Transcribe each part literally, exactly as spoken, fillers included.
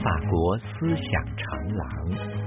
法国思想长廊。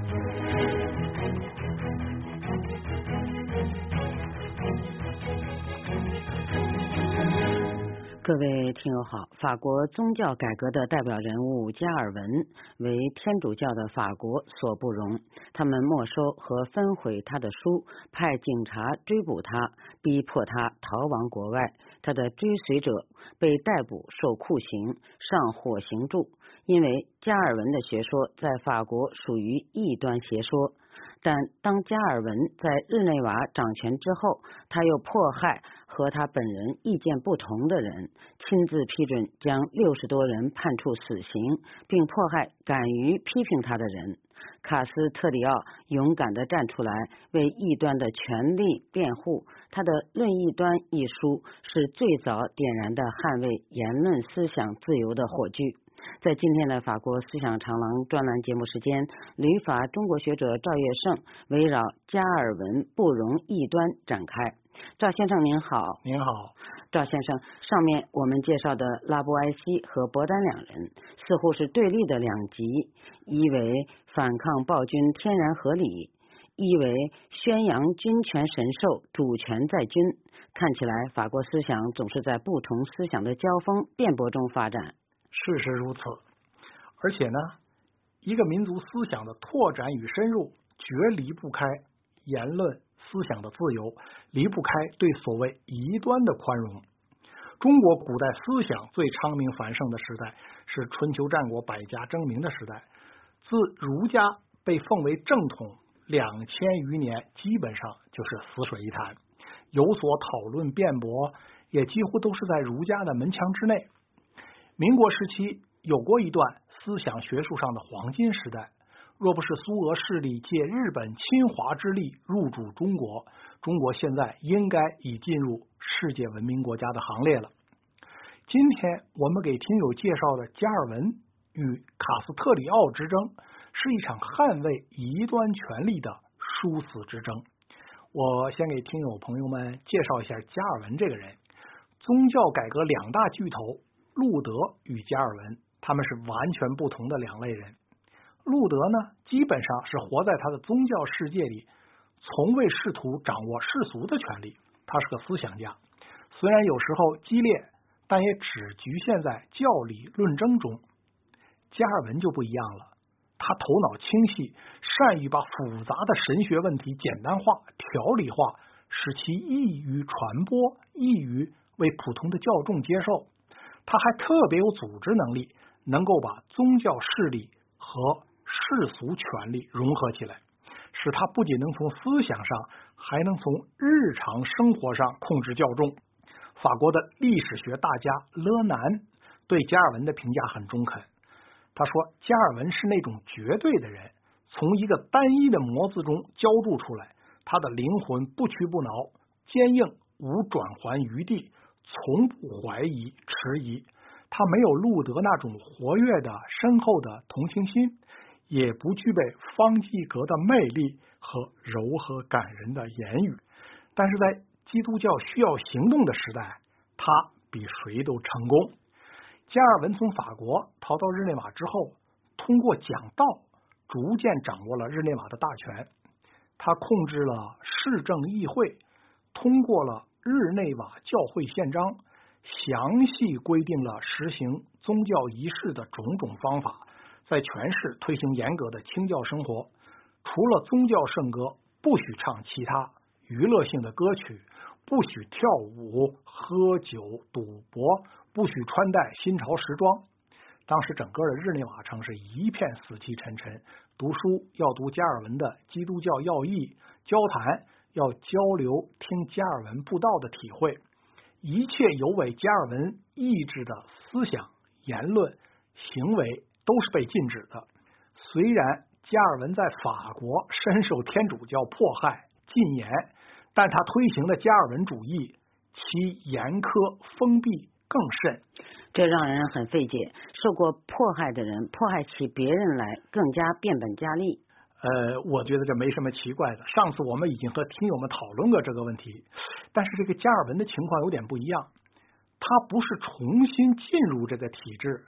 各位听友好，法国宗教改革的代表人物加尔文为天主教的法国所不容，他们没收和焚毁他的书，派警察追捕他，逼迫他逃亡国外。他的追随者被逮捕受酷刑，上火刑柱，因为加尔文的学说在法国属于异端邪说。但当加尔文在日内瓦掌权之后，他又迫害和他本人意见不同的人，亲自批准将六十多人判处死刑，并迫害敢于批评他的人。卡斯特里奥勇敢地站出来为异端的权利辩护，他的《论异端》一书是最早点燃的捍卫言论思想自由的火炬。在今天的法国思想长廊专栏节目时间，旅法中国学者赵月胜围绕加尔文不容异端展开。赵先生您好。 您好。 赵先生，上面我们介绍的拉布埃西和伯丹两人似乎是对立的两极，一为反抗暴君天然合理，一为宣扬君权神授，主权在君。看起来法国思想总是在不同思想的交锋辩驳中发展。 事实如此，而且呢，一个民族思想的拓展与深入，绝离不开言论思想的自由，离不开对所谓异端的宽容。中国古代思想最昌明繁盛的时代是春秋战国百家争鸣的时代，自儒家被奉为正统两千余年，基本上就是死水一潭，有所讨论辩驳也几乎都是在儒家的门墙之内。民国时期有过一段思想学术上的黄金时代，若不是苏俄势力借日本侵华之力入主中国，中国现在应该已进入世界文明国家的行列了。今天我们给听友介绍的加尔文与卡斯特里奥之争，是一场捍卫异端权利的殊死之争。我先给听友朋友们介绍一下加尔文这个人。宗教改革两大巨头路德与加尔文，他们是完全不同的两类人。路德呢，基本上是活在他的宗教世界里，从未试图掌握世俗的权利。他是个思想家，虽然有时候激烈，但也只局限在教理论争中。加尔文就不一样了，他头脑清晰，善于把复杂的神学问题简单化、条理化，使其易于传播，易于为普通的教众接受。他还特别有组织能力，能够把宗教势力和世俗权力融合起来，使他不仅能从思想上，还能从日常生活上控制教众。法国的历史学大家勒南对加尔文的评价很中肯，他说加尔文是那种绝对的人，从一个单一的模子中浇筑出来，他的灵魂不屈不挠，坚硬，无转圜余地，从不怀疑迟疑。他没有路德那种活跃的深厚的同情心，也不具备方济各的魅力和柔和感人的言语，但是在基督教需要行动的时代，他比谁都成功。加尔文从法国逃到日内瓦之后，通过讲道逐渐掌握了日内瓦的大权。他控制了市政议会，通过了日内瓦教会宪章，详细规定了实行宗教仪式的种种方法，在全市推行严格的清教生活。除了宗教圣歌，不许唱其他娱乐性的歌曲，不许跳舞、喝酒、赌博，不许穿戴新潮时装。当时整个的日内瓦城是一片死气沉沉，读书要读加尔文的《基督教要义》，交谈要交流听加尔文布道的体会，一切有违加尔文意志的思想、言论、行为都是被禁止的。虽然加尔文在法国深受天主教迫害、禁言，但他推行的加尔文主义，其严苛封闭更甚。 这让人很费解，受过迫害的人迫害起别人来更加变本加厉。 呃，我觉得这没什么奇怪的。上次我们已经和听友们讨论过这个问题，但是这个加尔文的情况有点不一样，他不是重新进入这个体制，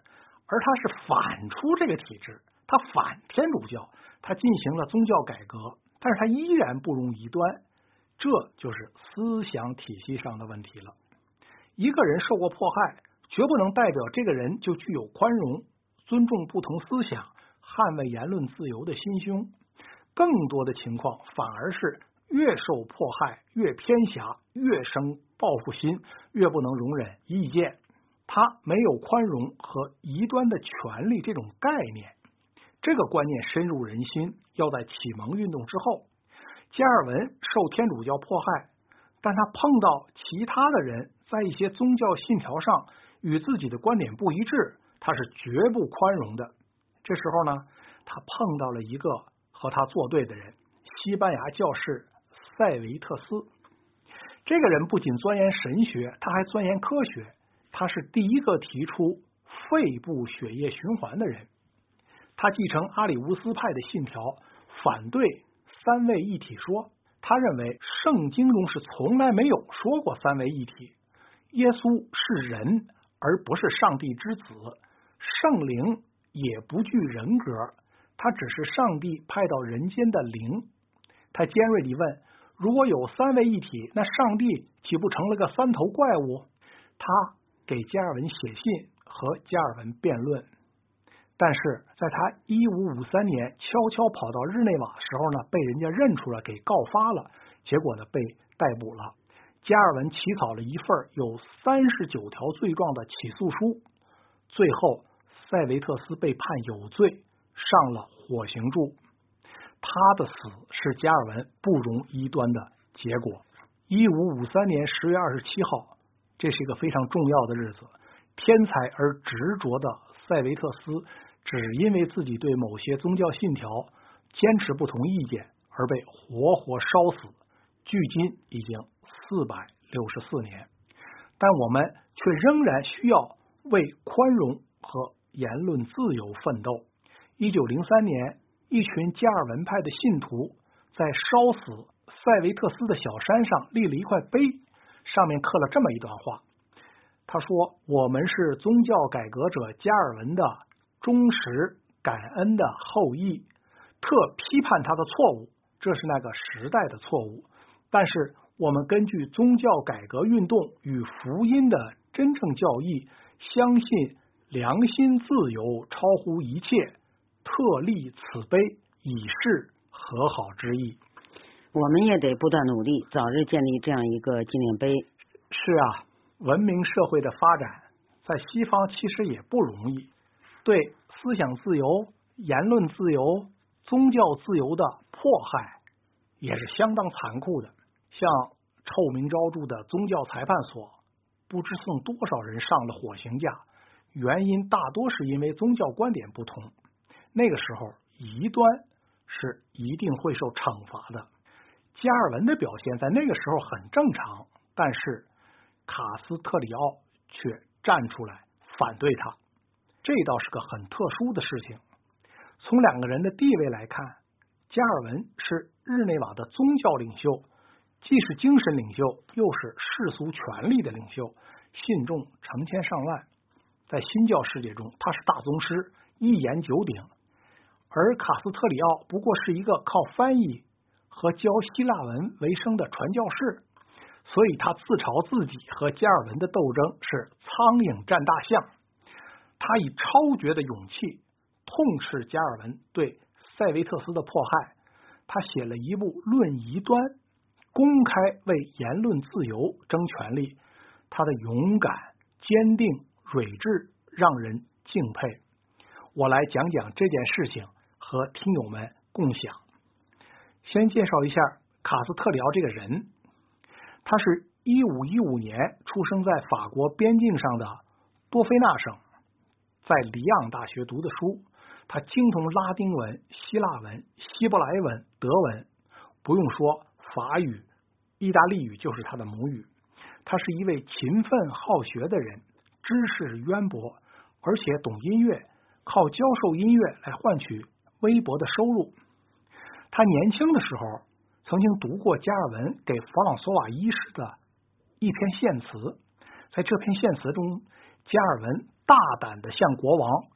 而他是反出这个体制，他反天主教，他进行了宗教改革，但是他依然不容异端，这就是思想体系上的问题了。一个人受过迫害，绝不能代表这个人就具有宽容、尊重不同思想、捍卫言论自由的心胸。更多的情况反而是越受迫害越偏狭，越生报复心，越不能容忍意见。他没有宽容和异端的权利这种概念，这个观念深入人心。要在启蒙运动之后，加尔文受天主教迫害，但他碰到其他的人在一些宗教信条上与自己的观点不一致，他是绝不宽容的。这时候呢，他碰到了一个和他作对的人，西班牙教士塞维特斯。这个人不仅钻研神学，他还钻研科学。他是第一个提出肺部血液循环的人。他继承阿里乌斯派的信条，反对三位一体说。他认为圣经中是从来没有说过三位一体，耶稣是人而不是上帝之子，圣灵也不具人格，他只是上帝派到人间的灵。他尖锐地问，如果有三位一体，那上帝岂不成了个三头怪物？他给加尔文写信和加尔文辩论，但是在他一五五三年悄悄跑到日内瓦时候呢，被人家认出来给告发了，结果呢被逮捕了。加尔文起草了一份有三十九条罪状的起诉书，最后塞维特斯被判有罪，上了火刑柱。他的死是加尔文不容异端的结果。一五五三年十月二十七号，这是一个非常重要的日子。天才而执着的塞维特斯，只因为自己对某些宗教信条坚持不同意见而被活活烧死，距今已经四百六十四年。但我们却仍然需要为宽容和言论自由奋斗。一九零三年，一群加尔文派的信徒在烧死塞维特斯的小山上立了一块碑，上面刻了这么一段话。他说，我们是宗教改革者加尔文的忠实感恩的后裔，特批判他的错误，这是那个时代的错误，但是我们根据宗教改革运动与福音的真正教义，相信良心自由超乎一切，特立此碑以示和好之意。 我们也得不断努力，早日建立这样一个纪念碑。 是啊，文明社会的发展在西方其实也不容易，对思想自由、言论自由、宗教自由的迫害也是相当残酷的。像臭名昭著的宗教裁判所，不知送多少人上了火刑架，原因大多是因为宗教观点不同。那个时候异端是一定会受惩罚的。加尔文的表现在那个时候很正常，但是卡斯特里奥却站出来反对他，这倒是个很特殊的事情。从两个人的地位来看，加尔文是日内瓦的宗教领袖，既是精神领袖，又是世俗权力的领袖，信众成千上万，在新教世界中他是大宗师，一言九鼎。而卡斯特里奥不过是一个靠翻译和教希腊文为生的传教士，所以他自嘲自己和加尔文的斗争是苍蝇战大象。他以超绝的勇气痛斥加尔文对塞维特斯的迫害，他写了一部《论异端》，公开为言论自由争权利。他的勇敢、坚定、睿智让人敬佩。我来讲讲这件事情和听友们共享。先介绍一下卡斯特里奥这个人，他是一五一五年出生在法国边境上的多菲纳省，在里昂大学读的书。他精通拉丁文、希腊文、希伯来文、德文，不用说法语、意大利语就是他的母语。他是一位勤奋好学的人，知识渊博，而且懂音乐，靠教授音乐来换取微薄的收入。他年轻的时候曾经读过加尔文给弗朗索瓦一世的一篇献词，在这篇献词中，加尔文大胆地向国王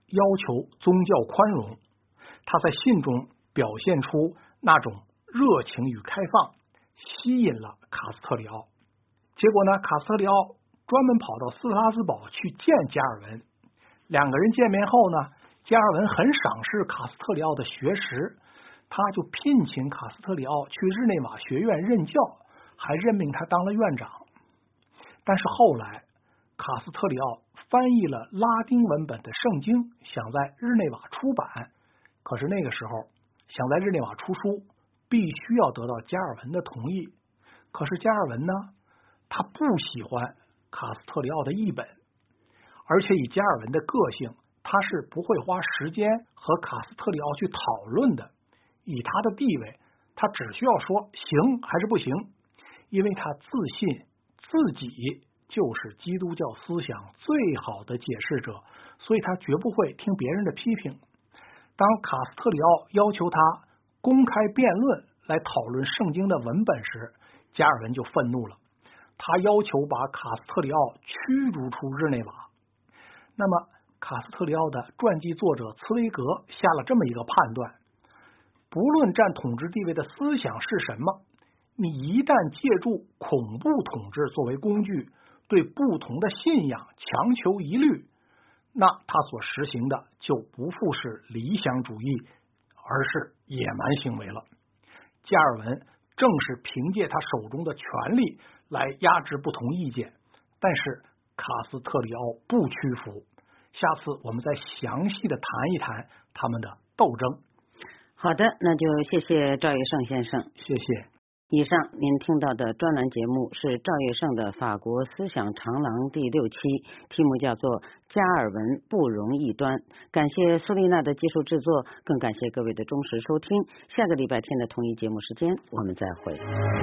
要求宗教宽容。他在信中表现出那种热情与开放，吸引了卡斯特里奥。结果呢，卡斯特里奥专门跑到斯特拉斯堡去见加尔文。两个人见面后呢，加尔文很赏识卡斯特里奥的学识，他就聘请卡斯特里奥去日内瓦学院任教，还任命他当了院长。但是后来卡斯特里奥翻译了拉丁文本的圣经，想在日内瓦出版，可是那个时候想在日内瓦出书必须要得到加尔文的同意。可是加尔文呢，他不喜欢卡斯特里奥的译本，而且以加尔文的个性，他是不会花时间和卡斯特里奥去讨论的。以他的地位，他只需要说行还是不行，因为他自信自己就是基督教思想最好的解释者，所以他绝不会听别人的批评。当卡斯特里奥要求他公开辩论来讨论圣经的文本时，加尔文就愤怒了，他要求把卡斯特里奥驱逐出日内瓦。那么卡斯特里奥的传记作者茨威格下了这么一个判断：不论占统治地位的思想是什么，你一旦借助恐怖统治作为工具，对不同的信仰强求一律，那他所实行的就不复是理想主义，而是野蛮行为了。加尔文正是凭借他手中的权力来压制不同意见，但是卡斯特里奥不屈服。下次我们再详细的谈一谈他们的斗争。 好的，那就谢谢赵月胜先生。 谢谢。 以上您听到的专栏节目是赵月胜的《法国思想长廊》第六期，题目叫做《加尔文不容异端》。感谢苏丽娜的技术制作，更感谢各位的忠实收听。下个礼拜天的同一节目时间，我们再会。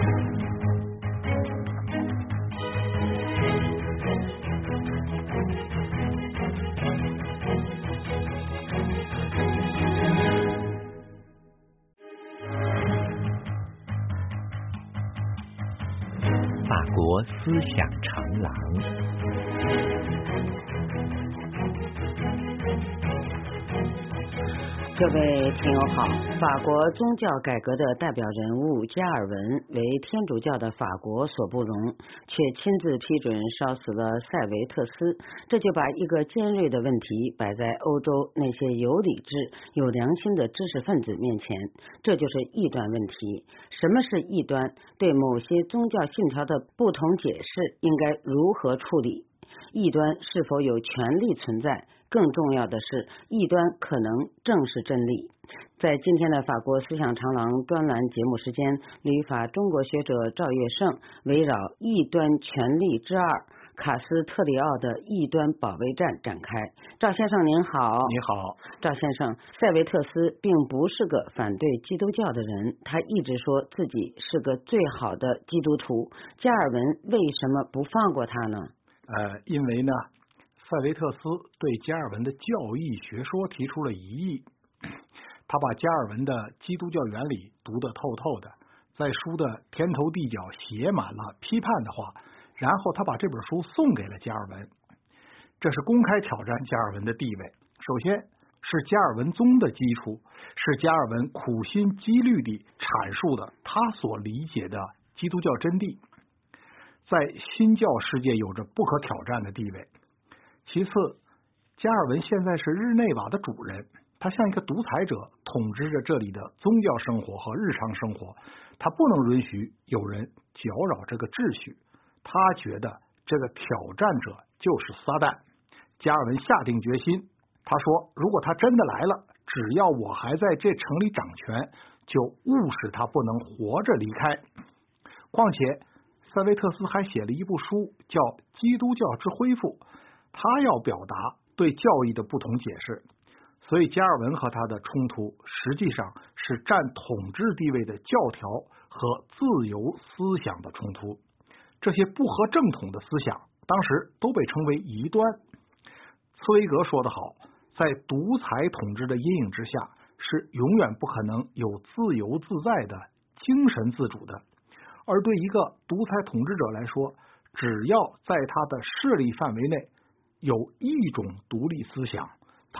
法国思想长廊。 各位听友好，法国宗教改革的代表人物加尔文为天主教的法国所不容，却亲自批准烧死了塞维特斯，这就把一个尖锐的问题摆在欧洲那些有理智、有良心的知识分子面前，这就是异端问题。什么是异端？对某些宗教信条的不同解释应该如何处理？异端是否有权利存在？更重要的是，异端可能正是真理。在今天的法国思想长廊专栏节目时间，旅法中国学者赵月胜围绕异端权利之二卡斯特里奥的异端保卫战展开。赵先生您好。 你好。 赵先生，塞维特斯并不是个反对基督教的人，他一直说自己是个最好的基督徒。加尔文为什么不放过他呢？ 呃，因为呢，塞维特斯对加尔文的教义学说提出了疑义，他把加尔文的基督教原理读得透透的，在书的天头地脚写满了批判的话，然后他把这本书送给了加尔文，这是公开挑战加尔文的地位。首先是加尔文宗的基础，是加尔文苦心积虑地阐述的他所理解的基督教真谛，在新教世界有着不可挑战的地位。其次，加尔文现在是日内瓦的主人，他像一个独裁者统治着这里的宗教生活和日常生活，他不能允许有人搅扰这个秩序。他觉得这个挑战者就是撒旦。加尔文下定决心，他说如果他真的来了，只要我还在这城里掌权，就务使他不能活着离开。况且塞维特斯还写了一部书叫《基督教之恢复》，他要表达对教义的不同解释。所以加尔文和他的冲突实际上是占统治地位的教条和自由思想的冲突。这些不合正统的思想当时都被称为异端。茨威格说得好，在独裁统治的阴影之下，是永远不可能有自由自在的精神自主的。而对一个独裁统治者来说，只要在他的势力范围内有一种独立思想，他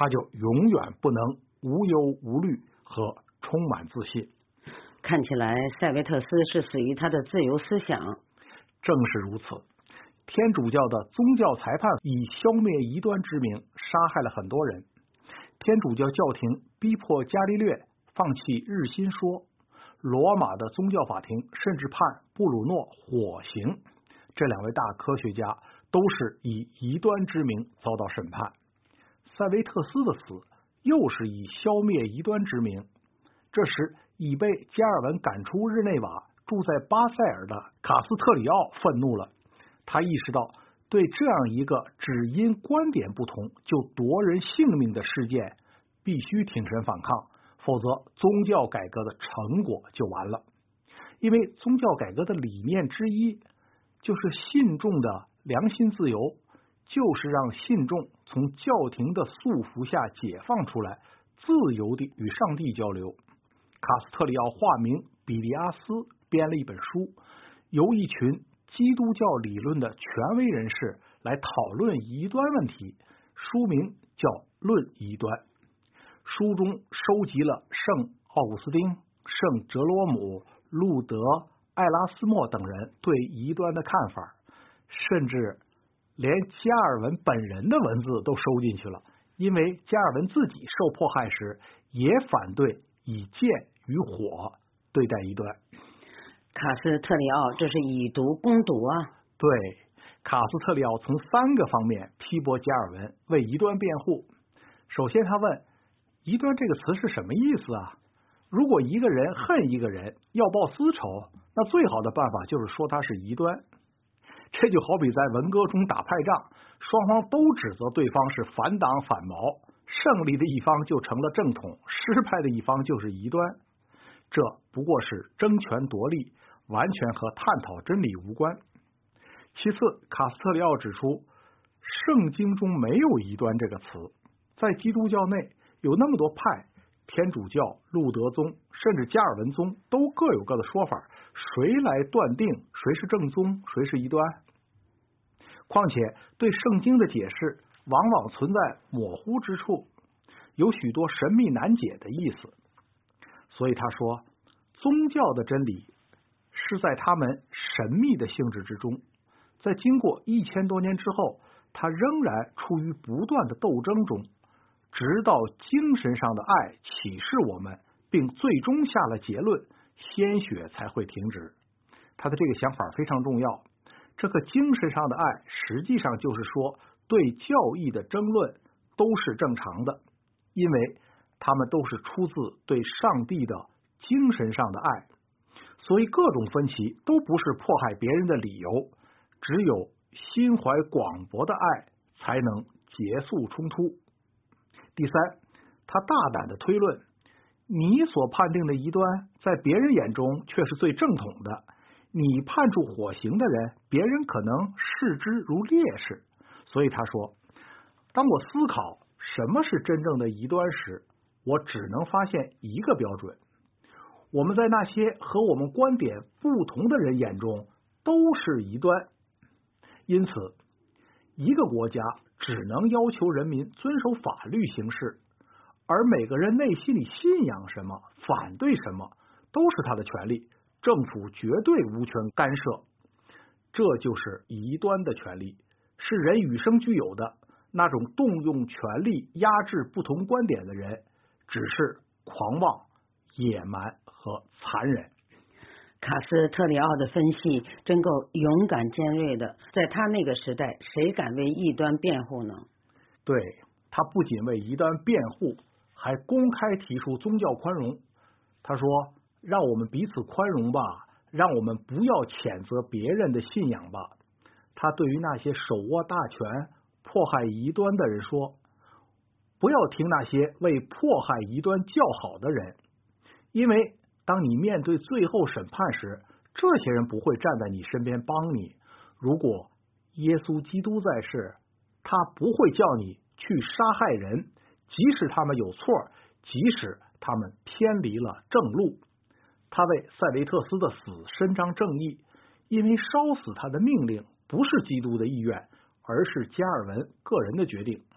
他就永远不能无忧无虑和充满自信。 看起来塞维特斯是死于他的自由思想。 正是如此，天主教的宗教裁判以消灭异端之名杀害了很多人。天主教教廷逼迫伽利略放弃日心说，罗马的宗教法庭甚至判布鲁诺火刑。这两位大科学家都是以异端之名遭到审判。塞维特斯的死又是以消灭异端之名。这时已被加尔文赶出日内瓦，住在巴塞尔的卡斯特里奥愤怒了。他意识到，对这样一个只因观点不同就夺人性命的事件，必须挺身反抗，否则宗教改革的成果就完了。因为宗教改革的理念之一，就是信众的良心自由，就是让信众从教廷的束缚下解放出来，自由地与上帝交流。卡斯特里奥化名比利阿斯，编了一本书，由一群基督教理论的权威人士来讨论异端问题，书名叫《论异端》。书中收集了圣奥古斯丁、圣哲罗姆、路德、艾拉斯莫等人对异端的看法，甚至连加尔文本人的文字都收进去了，因为加尔文自己受迫害时也反对以剑与火对待异端。 卡斯特里奥这是以毒攻毒啊！ 对，卡斯特里奥从三个方面批驳加尔文，为异端辩护。首先他问，异端这个词是什么意思啊？如果一个人恨一个人，要报私仇，那最好的办法就是说他是异端。这就好比在文革中打派仗，双方都指责对方是反党反毛，胜利的一方就成了正统，失败的一方就是异端。这不过是争权夺利，完全和探讨真理无关。其次，卡斯特里奥指出，圣经中没有异端这个词，在基督教内有那么多派，天主教、路德宗甚至加尔文宗都各有各的说法，谁来断定谁是正宗，谁是异端？况且对圣经的解释往往存在模糊之处，有许多神秘难解的意思。所以他说，宗教的真理是在他们神秘的性质之中，在经过一千多年之后，他仍然处于不断的斗争中，直到精神上的爱启示我们，并最终下了结论，鲜血才会停止。他的这个想法非常重要。这个精神上的爱实际上就是说，对教义的争论都是正常的，因为他们都是出自对上帝的精神上的爱，所以各种分歧都不是迫害别人的理由，只有心怀广博的爱才能结束冲突。第三，他大胆的推论，你所判定的异端在别人眼中却是最正统的，你判处火刑的人，别人可能视之如烈士。所以他说，当我思考什么是真正的异端时，我只能发现一个标准，我们在那些和我们观点不同的人眼中都是异端。因此，一个国家只能要求人民遵守法律行事，而每个人内心里信仰什么，反对什么，都是他的权利，政府绝对无权干涉。这就是异端的权利，是人与生俱有的，那种动用权力压制不同观点的人，只是狂妄、野蛮和残忍。 卡斯特里奥的分析真够勇敢尖锐的，在他那个时代，谁敢为异端辩护呢？ 对，他不仅为异端辩护，还公开提出宗教宽容。他说，让我们彼此宽容吧，让我们不要谴责别人的信仰吧。他对于那些手握大权迫害异端的人说，不要听那些为迫害异端叫好的人，因为当你面对最后审判时，这些人不会站在你身边帮你。如果耶稣基督在世，他不会叫你去杀害人，即使他们有错，即使他们偏离了正路。他为塞维特斯的死伸张正义，因为烧死他的命令不是基督的意愿，而是加尔文个人的决定。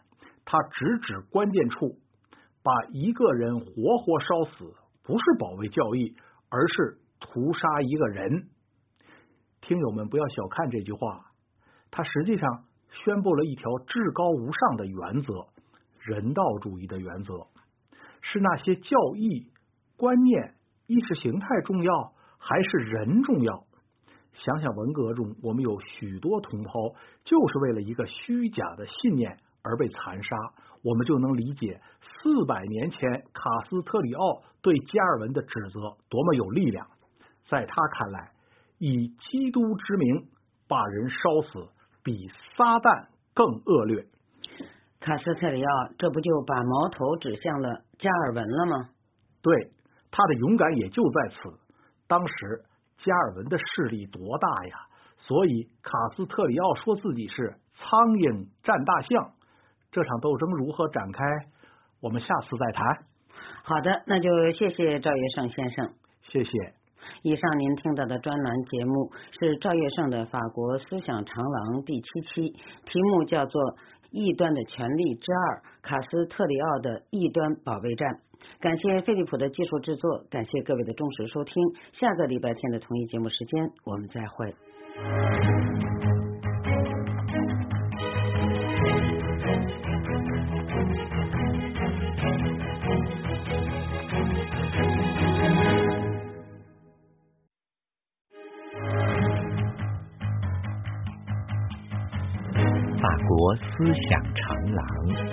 他直指关键处，把一个人活活烧死，不是保卫教义，而是屠杀一个人。听友们不要小看这句话，他实际上宣布了一条至高无上的原则，人道主义的原则，是那些教义、观念、意识形态重要，还是人重要？想想文革中，我们有许多同胞就是为了一个虚假的信念而被残杀，我们就能理解四百年前卡斯特里奥对加尔文的指责多么有力量。在他看来，以基督之名把人烧死，比撒旦更恶劣。 卡斯特里奥这不就把矛头指向了加尔文了吗？ 对，他的勇敢也就在此。当时加尔文的势力多大呀，所以卡斯特里奥说自己是苍蝇战大象。这场斗争如何展开，我们下次再谈。 好的，那就谢谢赵月胜先生。 谢谢。 以上您听到的专栏节目是赵月胜的《法国思想长廊》第七期，题目叫做《异端的权利之二：卡斯特里奥的异端保卫战》。感谢飞利浦的技术制作，感谢各位的忠实收听。下个礼拜天的同一节目时间，我们再会。 法国思想长廊。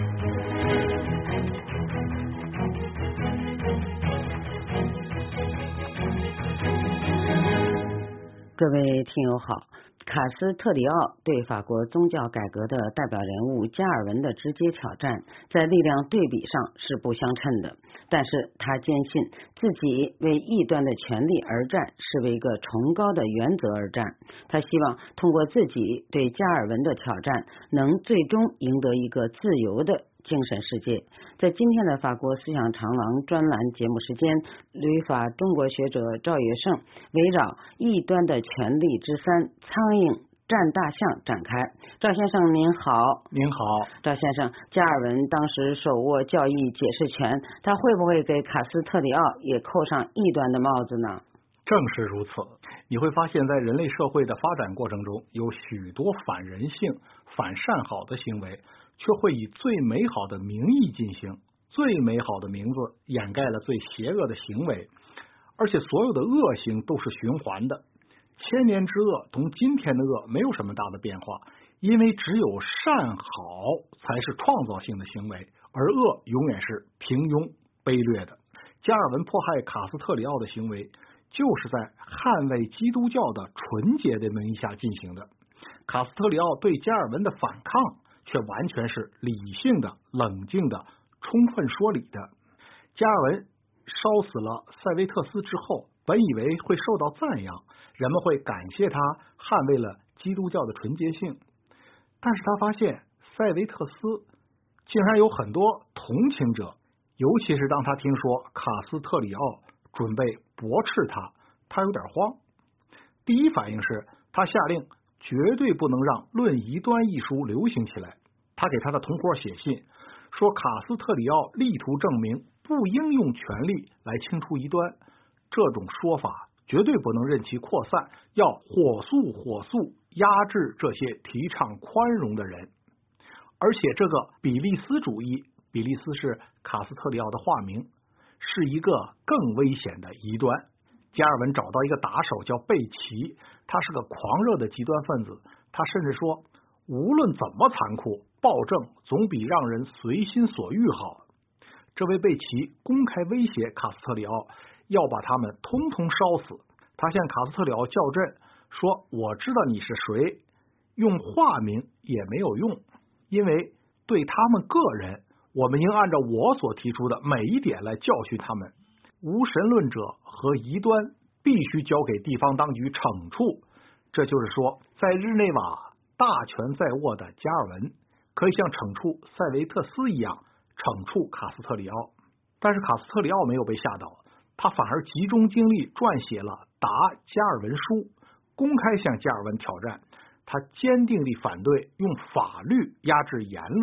各位听友好，卡斯特里奥对法国宗教改革的代表人物加尔文的直接挑战，在力量对比上是不相称的。但是他坚信自己为异端的权利而战，是为一个崇高的原则而战。他希望通过自己对加尔文的挑战，能最终赢得一个自由的精神世界。在今天的法国思想长廊专栏节目时间，旅法中国学者赵月胜围绕异端的权利之三苍蝇战大象展开。赵先生您好。 您好。 赵先生，加尔文当时手握教义解释权，他会不会给卡斯特里奥也扣上异端的帽子呢？ 正是如此。你会发现在人类社会的发展过程中，有许多反人性、反善好的行为，却会以最美好的名义进行，最美好的名字掩盖了最邪恶的行为，而且所有的恶行都是循环的。千年之恶同今天的恶没有什么大的变化，因为只有善好才是创造性的行为，而恶永远是平庸卑劣的。加尔文迫害卡斯特里奥的行为，就是在捍卫基督教的纯洁的名义下进行的。卡斯特里奥对加尔文的反抗却完全是理性的、冷静的、充分说理的。加尔文烧死了塞维特斯之后，本以为会受到赞扬，人们会感谢他捍卫了基督教的纯洁性，但是他发现塞维特斯竟然有很多同情者，尤其是当他听说卡斯特里奥准备驳斥他，他有点慌。第一反应是他下令绝对不能让《论异端》一书流行起来。他给他的同伙写信说，卡斯特里奥力图证明不应用权力来清除异端，这种说法绝对不能任其扩散，要火速火速压制这些提倡宽容的人。而且这个比利斯主义，比利斯是卡斯特里奥的化名，是一个更危险的异端。加尔文找到一个打手叫贝奇，他是个狂热的极端分子，他甚至说，无论怎么残酷，暴政总比让人随心所欲好。这位贝奇公开威胁卡斯特里奥，要把他们通通烧死。他向卡斯特里奥较真，说我知道你是谁，用化名也没有用，因为对他们个人，我们应按照我所提出的每一点来教训他们。无神论者和异端必须交给地方当局惩处。这就是说，在日内瓦大权在握的加尔文可以像惩处塞维特斯一样惩处卡斯特里奥。但是卡斯特里奥没有被吓倒，他反而集中精力撰写了《答加尔文书》，公开向加尔文挑战。他坚定地反对用法律压制言论，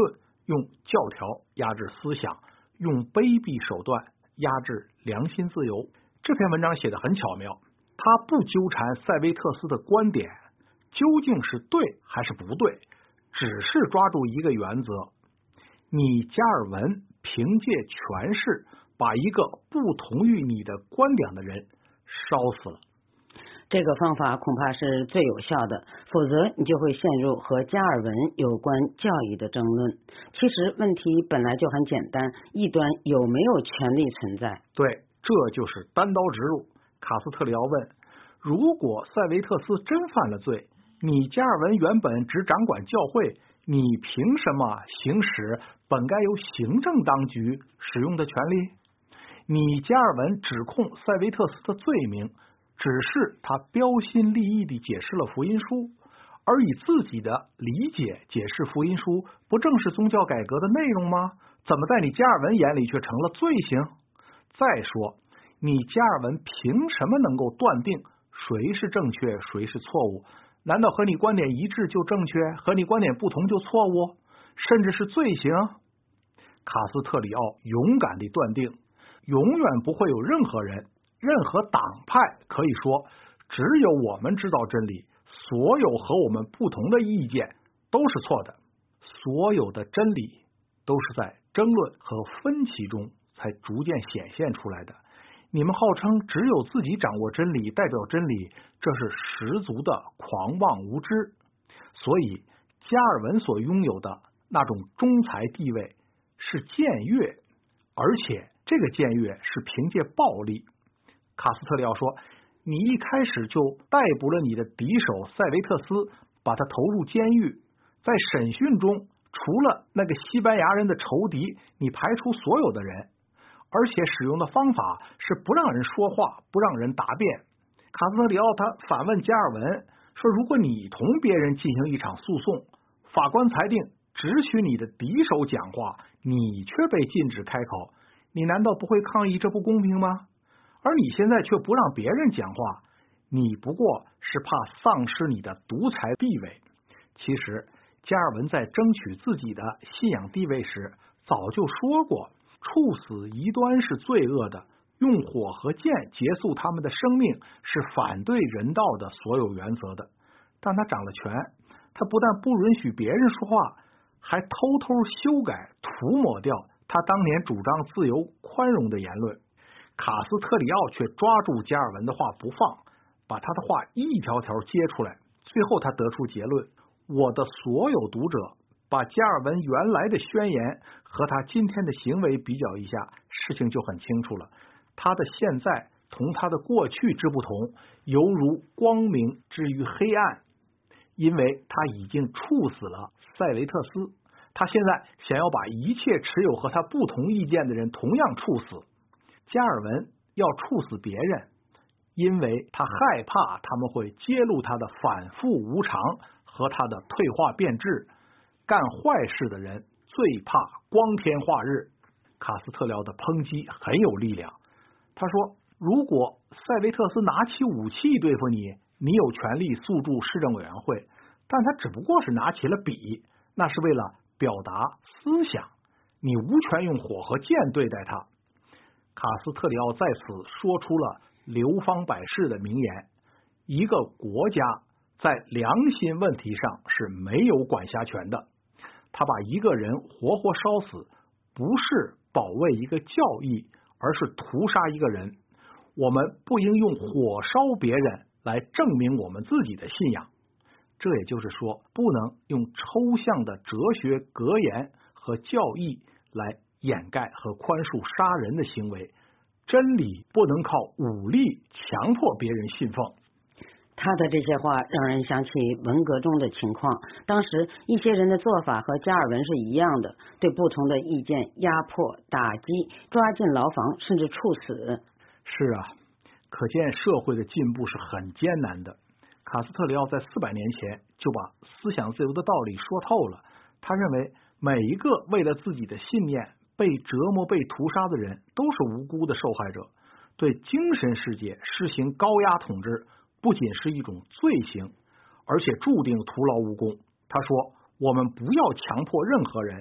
用教条压制思想，用卑鄙手段压制良心自由。这篇文章写得很巧妙，他不纠缠塞维特斯的观点究竟是对还是不对，只是抓住一个原则：你加尔文凭借权势把一个不同于你的观点的人烧死了。 这个方法恐怕是最有效的，否则你就会陷入和加尔文有关教义的争论。其实问题本来就很简单，异端有没有权利存在？ 对，这就是单刀直入。卡斯特里奥问，如果塞维特斯真犯了罪，你加尔文原本只掌管教会，你凭什么行使本该由行政当局使用的权利？你加尔文指控塞维特斯的罪名只是他标新立异地解释了福音书，而以自己的理解解释福音书，不正是宗教改革的内容吗？怎么在你加尔文眼里却成了罪行？再说，你加尔文凭什么能够断定谁是正确，谁是错误？难道和你观点一致就正确，和你观点不同就错误，甚至是罪行？卡斯特里奥勇敢地断定，永远不会有任何人任何党派可以说只有我们知道真理，所有和我们不同的意见都是错的。所有的真理都是在争论和分歧中才逐渐显现出来的。你们号称只有自己掌握真理，代表真理，这是十足的狂妄无知。所以加尔文所拥有的那种中才地位是僭越，而且这个僭越是凭借暴力。卡斯特里奥说，你一开始就逮捕了你的敌手塞维特斯，把他投入监狱，在审讯中除了那个西班牙人的仇敌，你排除所有的人，而且使用的方法是不让人说话，不让人答辩。卡斯特里奥他反问加尔文说，如果你同别人进行一场诉讼，法官裁定只许你的敌手讲话，你却被禁止开口，你难道不会抗议这不公平吗？而你现在却不让别人讲话，你不过是怕丧失你的独裁地位。其实加尔文在争取自己的信仰地位时早就说过，处死异端是罪恶的，用火和剑结束他们的生命是反对人道的所有原则的。但他掌了权，他不但不允许别人说话，还偷偷修改涂抹掉他当年主张自由宽容的言论。卡斯特里奥却抓住加尔文的话不放，把他的话一条条接出来。最后他得出结论，我的所有读者把加尔文原来的宣言和他今天的行为比较一下，事情就很清楚了。他的现在同他的过去之不同，犹如光明之于黑暗，因为他已经处死了塞维特斯，他现在想要把一切持有和他不同意见的人同样处死。加尔文要处死别人，因为他害怕他们会揭露他的反复无常和他的退化变质。干坏事的人最怕光天化日。卡斯特里奥的抨击很有力量。他说，如果塞维特斯拿起武器对付你，你有权利诉诸市政委员会，但他只不过是拿起了笔，那是为了表达思想，你无权用火和剑对待他。卡斯特里奥在此说出了流芳百世的名言，一个国家在良心问题上是没有管辖权的。他把一个人活活烧死，不是保卫一个教义，而是屠杀一个人。我们不应用火烧别人来证明我们自己的信仰。这也就是说，不能用抽象的哲学格言和教义来掩盖和宽恕杀人的行为。真理不能靠武力强迫别人信奉。 他的这些话让人想起文革中的情况，当时一些人的做法和加尔文是一样的，对不同的意见压迫、打击、抓进牢房，甚至处死。 是啊，可见社会的进步是很艰难的。卡斯特里奥在四百年前就把思想自由的道理说透了。他认为每一个为了自己的信念被折磨、被屠杀的人都是无辜的受害者。对精神世界施行高压统治不仅是一种罪行，而且注定徒劳无功。他说，我们不要强迫任何人，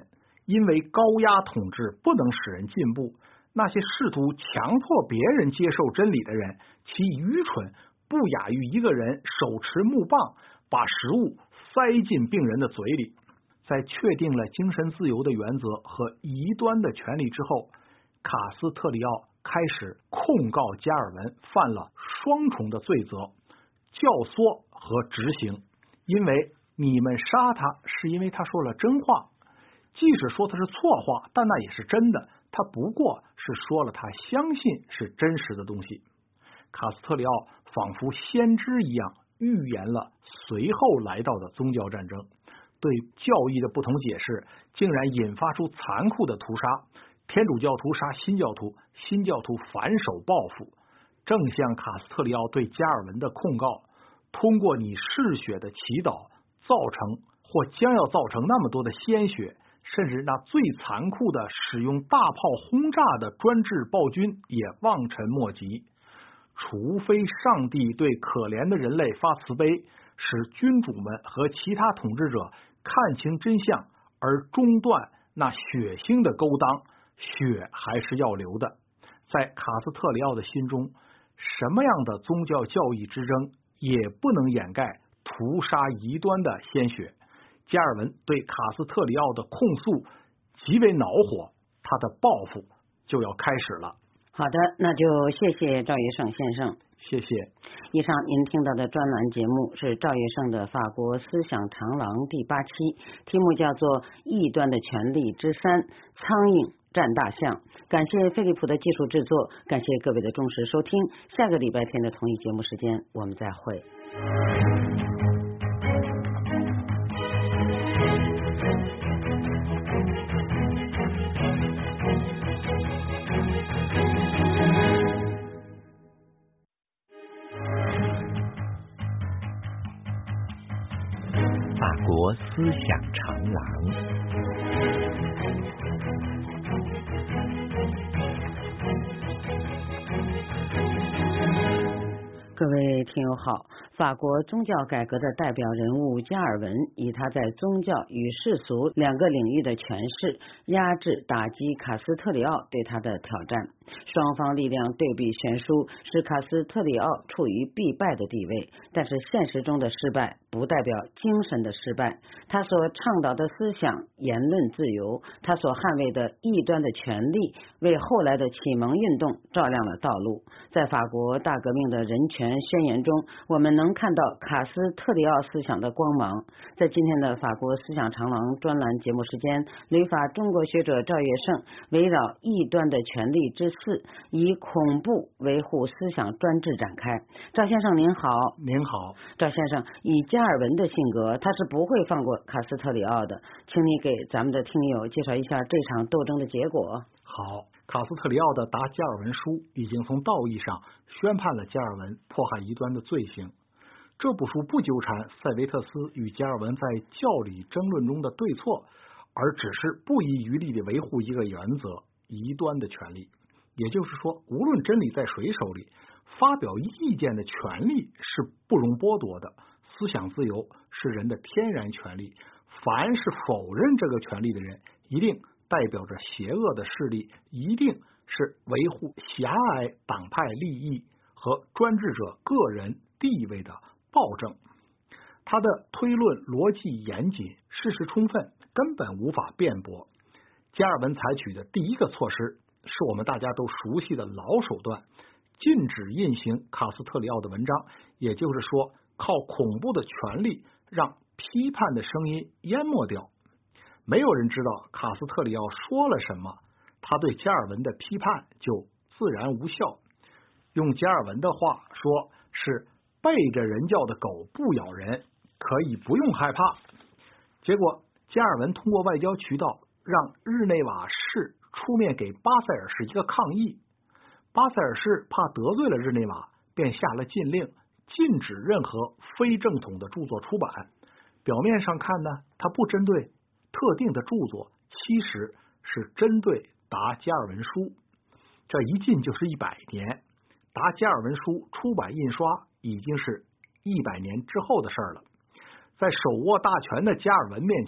因为高压统治不能使人进步，那些试图强迫别人接受真理的人，其愚蠢不亚于一个人手持木棒把食物塞进病人的嘴里。在确定了精神自由的原则和异端的权利之后，卡斯特里奥开始控告加尔文犯了双重的罪责，教唆和执行。因为你们杀他是因为他说了真话，即使说他是错话，但那也是真的，他不过是说了他相信是真实的东西。卡斯特里奥仿佛先知一样预言了随后来到的宗教战争，对教义的不同解释竟然引发出残酷的屠杀，天主教徒杀新教徒，新教徒反手报复。正像卡斯特里奥对加尔文的控告，通过你嗜血的祈祷造成或将要造成那么多的鲜血，甚至那最残酷的使用大炮轰炸的专制暴君也望尘莫及。除非上帝对可怜的人类发慈悲，使君主们和其他统治者看清真相，而中断那血腥的勾当，血还是要流的。在卡斯特里奥的心中，什么样的宗教教义之争也不能掩盖屠杀异端的鲜血。加尔文对卡斯特里奥的控诉极为恼火，他的报复就要开始了。 好的，那就谢谢赵月胜先生。 谢谢。 以上您听到的专栏节目是赵月胜的《法国思想长廊》第八期，题目叫做《异端的权利之三：苍蝇战大象》。感谢飞利浦的技术制作，感谢各位的忠实收听。下个礼拜天的同一节目时间，我们再会。 法国思想长廊。 各位听友好，法国宗教改革的代表人物加尔文以他在宗教与世俗两个领域的诠释，压制打击卡斯特里奥对他的挑战。双方力量对比悬殊，使卡斯特里奥处于必败的地位。但是现实中的失败不代表精神的失败，他所倡导的思想、言论自由，他所捍卫的异端的权利，为后来的启蒙运动照亮了道路。在法国大革命的人权宣言中，我们能看到卡斯特里奥思想的光芒。在今天的法国思想长廊专栏节目时间，旅法中国学者赵月胜围绕异端的权利之四，以恐怖维护思想专制展开。赵先生您好。 您好。 赵先生，以加尔文的性格，他是不会放过卡斯特里奥的，请你给咱们的听友介绍一下这场斗争的结果。 好，卡斯特里奥的《答加尔文书》已经从道义上宣判了加尔文迫害异端的罪行。这部书不纠缠塞维特斯与加尔文在教理争论中的对错，而只是不遗余力地维护一个原则：异端的权利。也就是说，无论真理在谁手里，发表意见的权利是不容剥夺的。思想自由是人的天然权利，凡是否认这个权利的人，一定代表着邪恶的势力，一定是维护狭隘党派利益和专制者个人地位的暴政。他的推论逻辑严谨，事实充分，根本无法辩驳。加尔文采取的第一个措施是我们大家都熟悉的老手段，禁止印行卡斯特里奥的文章，也就是说，靠恐怖的权力让批判的声音淹没掉。没有人知道卡斯特里奥说了什么，他对加尔文的批判就自然无效。用加尔文的话说，是背着人叫的狗不咬人，可以不用害怕。结果加尔文通过外交渠道让日内瓦市出面给巴塞尔市一个抗议，巴塞尔市怕得罪了日内瓦，便下了禁令，禁止任何非正统的著作出版。表面上看呢，它不针对特定的著作，其实是针对答加尔文书。这一禁就是一百年，答加尔文书出版印刷已经是一百年之后的事了。在手握大权的加尔文面前，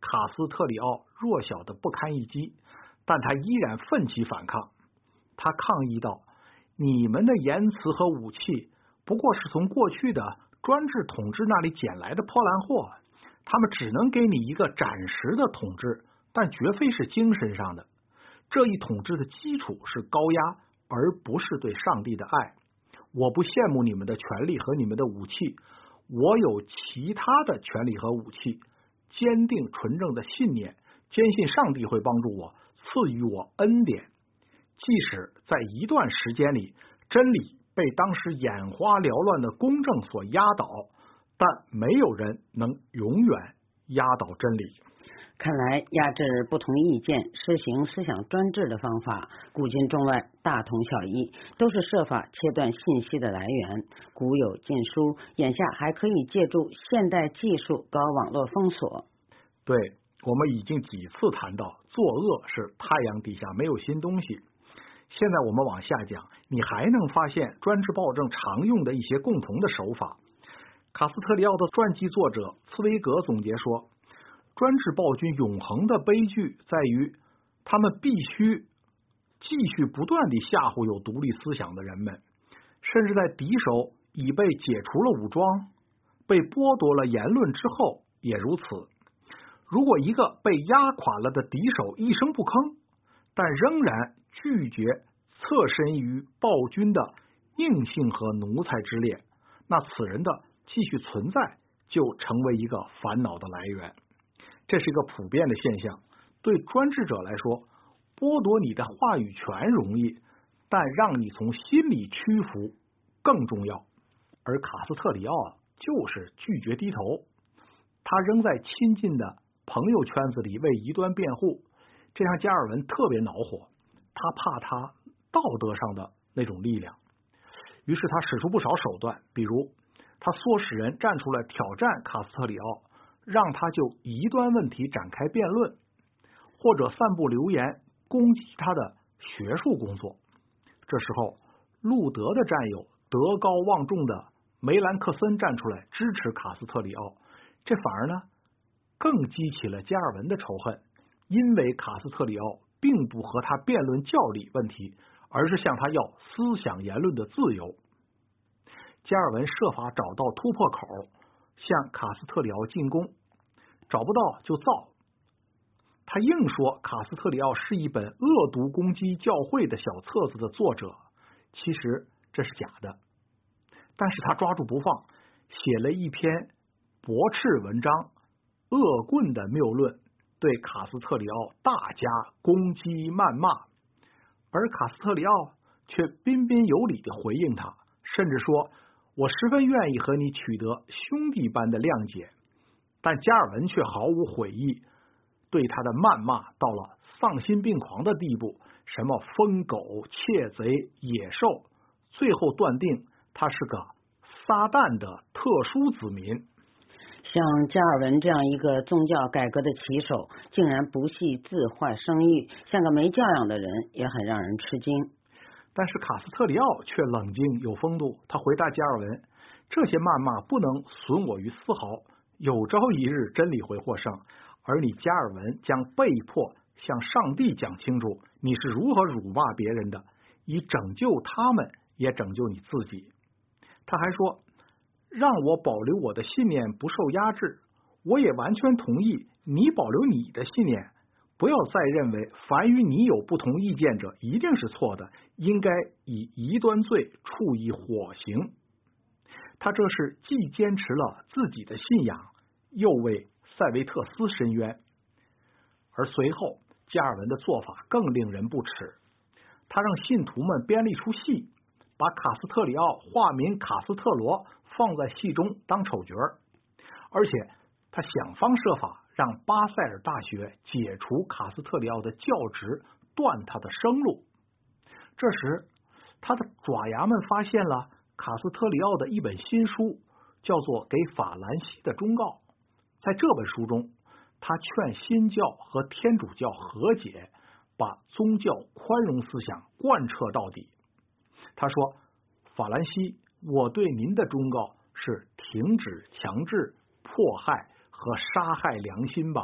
卡斯特里奥弱小的不堪一击，但他依然奋起反抗。他抗议道：你们的言辞和武器不过是从过去的专制统治那里捡来的破烂货，他们只能给你一个暂时的统治，但绝非是精神上的。这一统治的基础是高压，而不是对上帝的爱。我不羡慕你们的权利和你们的武器，我有其他的权利和武器，坚定纯正的信念，坚信上帝会帮助我，赐予我恩典。即使在一段时间里，真理被当时眼花缭乱的公正所压倒，但没有人能永远压倒真理。 看来压制不同意见、实行思想专制的方法，古今中外大同小异，都是设法切断信息的来源。古有禁书，眼下还可以借助现代技术搞网络封锁。 对，我们已经几次谈到，作恶是太阳底下没有新东西。现在我们往下讲，你还能发现专制暴政常用的一些共同的手法。卡斯特里奥的传记作者茨威格总结说，专制暴君永恒的悲剧在于，他们必须继续不断地吓唬有独立思想的人们，甚至在敌手已被解除了武装、被剥夺了言论之后也如此。如果一个被压垮了的敌手一声不吭，但仍然拒绝侧身于暴君的硬性和奴才之列，那此人的继续存在就成为一个烦恼的来源。这是一个普遍的现象。对专制者来说，剥夺你的话语权容易，但让你从心里屈服更重要。而卡斯特里奥就是拒绝低头，他仍在亲近的朋友圈子里为异端辩护，这让加尔文特别恼火。他怕他道德上的那种力量，于是他使出不少手段，比如他唆使人站出来挑战卡斯特里奥，让他就异端问题展开辩论，或者散布流言攻击他的学术工作。这时候路德的战友德高望重的梅兰克森站出来支持卡斯特里奥，这反而呢更激起了加尔文的仇恨，因为卡斯特里奥并不和他辩论教理问题，而是向他要思想言论的自由。加尔文设法找到突破口，向卡斯特里奥进攻，找不到就造。他硬说卡斯特里奥是一本恶毒攻击教会的小册子的作者，其实这是假的。但是他抓住不放，写了一篇驳斥文章，恶棍的谬论，对卡斯特里奥大加攻击谩骂。而卡斯特里奥却彬彬有礼地回应他，甚至说，我十分愿意和你取得兄弟般的谅解。但加尔文却毫无悔意，对他的谩骂到了丧心病狂的地步，什么疯狗、窃贼、野兽，最后断定他是个撒旦的特殊子民。 像加尔文这样一个宗教改革的旗手，竟然不惜自坏声誉，像个没教养的人，也很让人吃惊。 但是卡斯特里奥却冷静有风度，他回答加尔文，这些谩骂不能损我于丝毫，有朝一日真理会获胜，而你加尔文将被迫向上帝讲清楚你是如何辱骂别人的，以拯救他们也拯救你自己。他还说，让我保留我的信念不受压制，我也完全同意你保留你的信念，不要再认为凡与你有不同意见者一定是错的，应该以异端罪处以火刑。他这是既坚持了自己的信仰，又为塞维特斯申冤。而随后加尔文的做法更令人不齿，他让信徒们编了一出戏，把卡斯特里奥化名卡斯特罗放在戏中当丑角，而且他想方设法让巴塞尔大学解除卡斯特里奥的教职，断他的生路。这时他的爪牙们发现了卡斯特里奥的一本新书，叫做《给法兰西的忠告》。在这本书中，他劝新教和天主教和解，把宗教宽容思想贯彻到底。他说，法兰西，我对您的忠告是停止强制、迫害和杀害良心吧，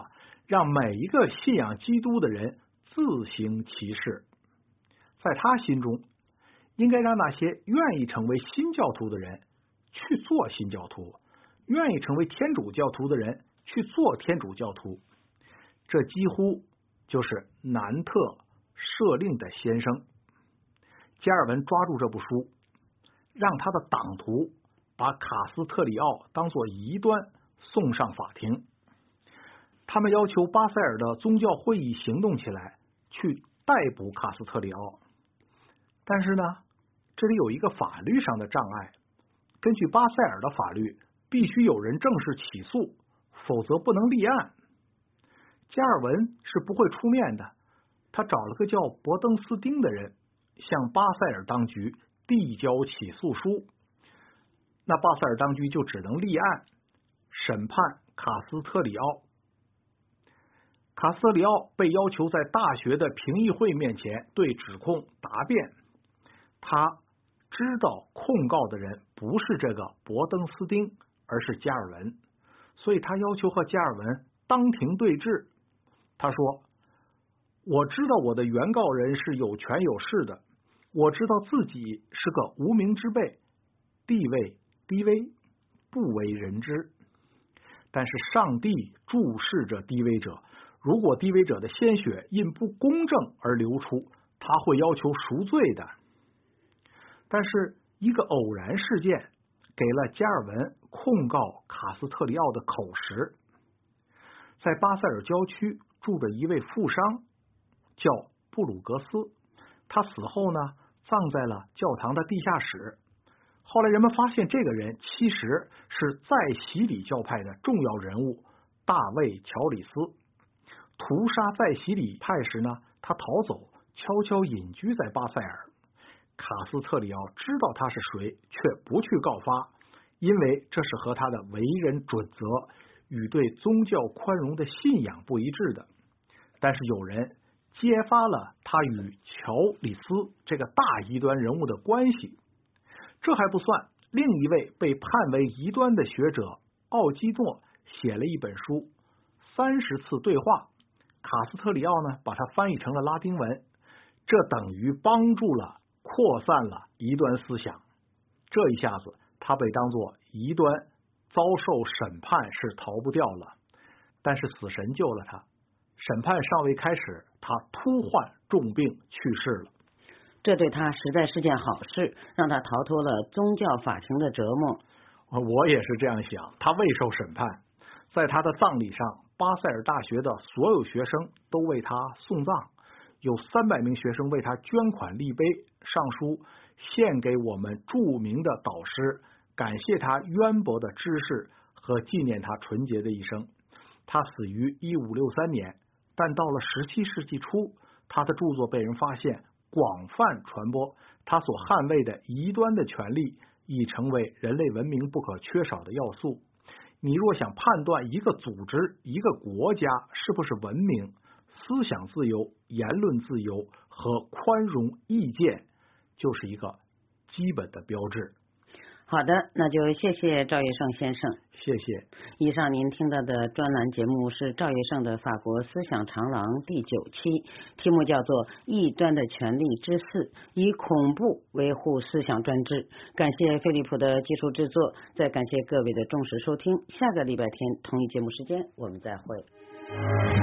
让每一个信仰基督的人自行其事。在他心中，应该让那些愿意成为新教徒的人去做新教徒，愿意成为天主教徒的人去做天主教徒。这几乎就是南特设令的先生。加尔文抓住这部书，让他的党徒把卡斯特里奥当作异端送上法庭。他们要求巴塞尔的宗教会议行动起来，去逮捕卡斯特里奥。但是呢，这里有一个法律上的障碍。根据巴塞尔的法律，必须有人正式起诉，否则不能立案。加尔文是不会出面的，他找了个叫伯登斯丁的人，向巴塞尔当局递交起诉书。那巴塞尔当局就只能立案审判卡斯特里奥。卡斯特里奥被要求在大学的评议会面前对指控答辩。他知道控告的人不是这个伯登斯丁，而是加尔文，所以他要求和加尔文当庭对质。他说，我知道我的原告人是有权有势的，我知道自己是个无名之辈，地位低微，不为人知。但是上帝注视着低微者，如果低微者的鲜血因不公正而流出，他会要求赎罪的。但是一个偶然事件给了加尔文控告卡斯特里奥的口实。在巴塞尔郊区住着一位富商，叫布鲁格斯，他死后呢，葬在了教堂的地下室。后来人们发现这个人其实是在洗礼教派的重要人物大卫·乔里斯。屠杀在洗礼派时呢，他逃走，悄悄隐居在巴塞尔。卡斯特里奥知道他是谁，却不去告发，因为这是和他的为人准则与对宗教宽容的信仰不一致的。但是有人揭发了他与乔里斯这个大异端人物的关系。这还不算，另一位被判为异端的学者奥基诺写了一本书《三十次对话》，卡斯特里奥呢把它翻译成了拉丁文，这等于帮助了扩散了异端思想。这一下子他被当作异端，遭受审判是逃不掉了。但是死神救了他，审判尚未开始，他突患重病去世了。 这对他实在是件好事，让他逃脱了宗教法庭的折磨。 我也是这样想，他未受审判。在他的葬礼上，巴塞尔大学的所有学生都为他送葬，有三百名学生为他捐款立碑，上书献给我们著名的导师，感谢他渊博的知识和纪念他纯洁的一生。他死于一五六三年，但到了十七世纪初，他的著作被人发现，广泛传播，他所捍卫的异端的权利已成为人类文明不可缺少的要素。你若想判断一个组织、一个国家是不是文明，思想自由、言论自由和宽容意见就是一个基本的标志。 好的，那就谢谢赵业胜先生。 谢谢。 以上您听到的专栏节目是赵业胜的法国思想长廊第九期，题目叫做《异端的权利之四：以恐怖维护思想专制》。感谢飞利浦的技术制作，再感谢各位的重视收听。下个礼拜天同一节目时间，我们再会。